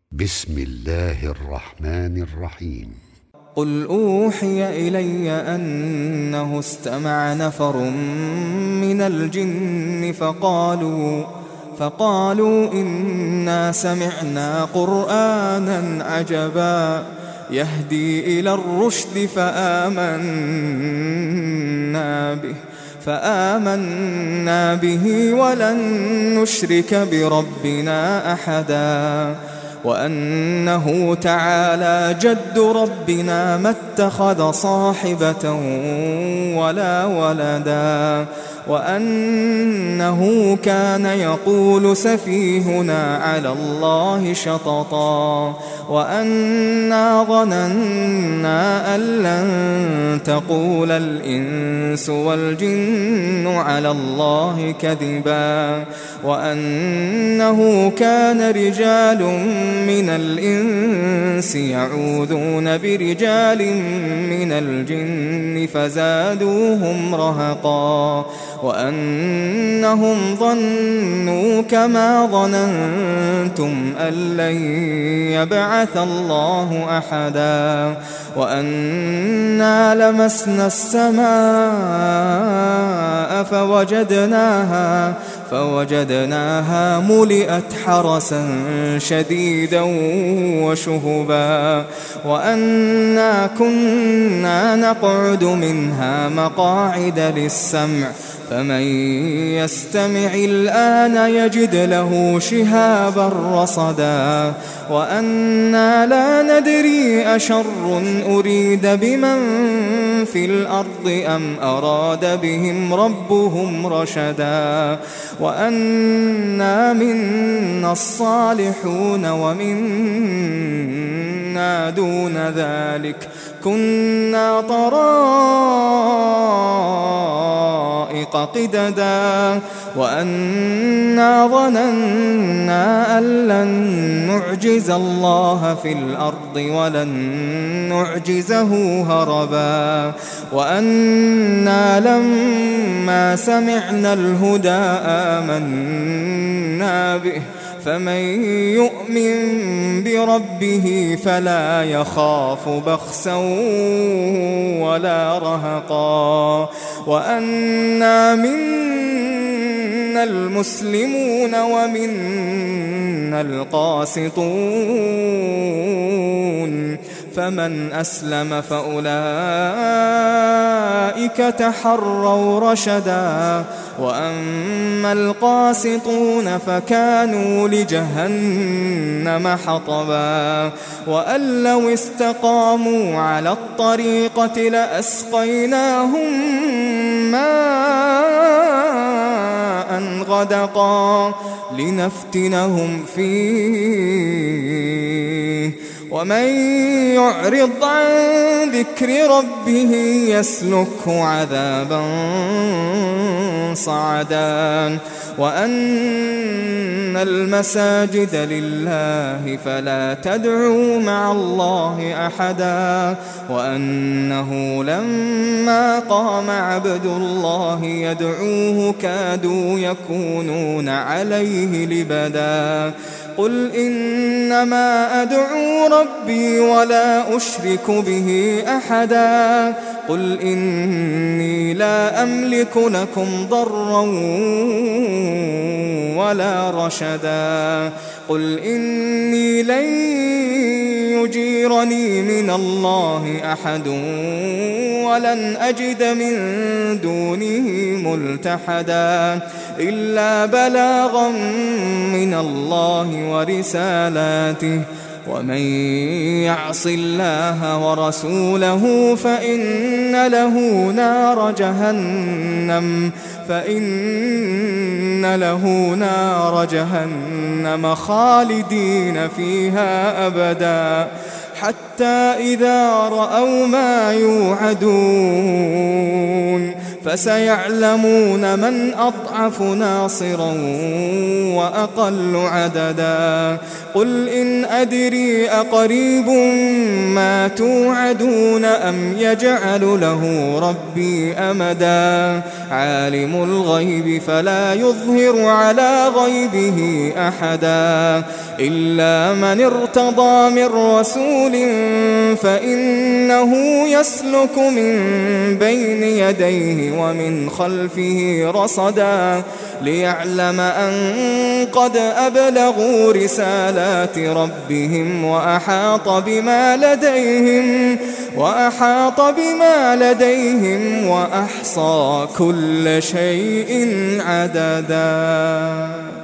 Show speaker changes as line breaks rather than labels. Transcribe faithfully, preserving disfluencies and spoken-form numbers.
بسم الله الرحمن الرحيم.
قل أوحي إلي أنه استمع نفر من الجن فقالوا فقالوا إنا سمعنا قرآنا عجبا يهدي إلى الرشد فآمنا به فآمنا به ولن نشرك بربنا أحدا وأنه تعالى جد ربنا ما اتخذ صاحبة ولا ولدا وأنه كان يقول سفيهنا على الله شططا وأنا ظننا أن لن تقول الإنس والجن على الله كذبا وأنه كان رجال من الإنس يعوذون برجال من الجن فزادوهم رهقا وأنهم ظنوا كما ظننتم أن لن يبعث الله أحدا وأنا لمسنا السماء فوجدناها فوجدناها ملئت حرسا شديدا وشهبا وأنا كنا نقعد منها مقاعد للسمع فمن يستمع الآن يجد له شهابا رصدا وأنا لا ندري أشر أريد بمن في الأرض أم أراد بهم ربهم رشدا وأنا منا الصالحون ومنا دون ذلك كنا طرائق قددا وأنا ظننا أن لن نعجز الله في الأرض ولن نعجزه هربا وأنا لما سمعنا الهدى آمنا به فمن يؤمن بربه فلا يخاف بخسا ولا رهقا وأنا منا المسلمون ومنا القاسطون فمن أسلم فأولئك تحروا رشدا وأما القاسطون فكانوا لجهنم حطبا وأن لو استقاموا على الطريقة لأسقيناهم ماء غدقا لنفتنهم فيه ومن يعرض عن ذكر ربه يسلكه عذابا صعدا وأن المساجد لله فلا تدعوا مع الله أحدا وأنه لما قام عبد الله يدعوه كادوا يكونون عليه لبدا قل إنما أدعو ربي ولا أشرك به أحدا قل إني لا أملك لكم ضرا ولا رشدا قل إني لن يجيرني من الله أحد ولن أجد من دونه ملتحدا إلا بلاغا من الله ورسالاته ومن يعص الله ورسوله فإن له نار جهنم فإن له نار جهنم خالدين فيها أبدا حتى إذا رأوا ما يوعدون فسيعلمون من أضعف ناصرا وأقل عددا قل إن أدري أقريب ما توعدون أم يجعل له ربي أمدا عالم الغيب فلا يظهر على غيبه أحدا إلا من ارتضى من رسول فإنه يسلك من بين يديه ومن خلفه رصدا ليعلم أن قد أبلغوا رسالات ربهم وأحاط بما لديهم وأحاط بما لديهم وأحصى كل شيء عددا.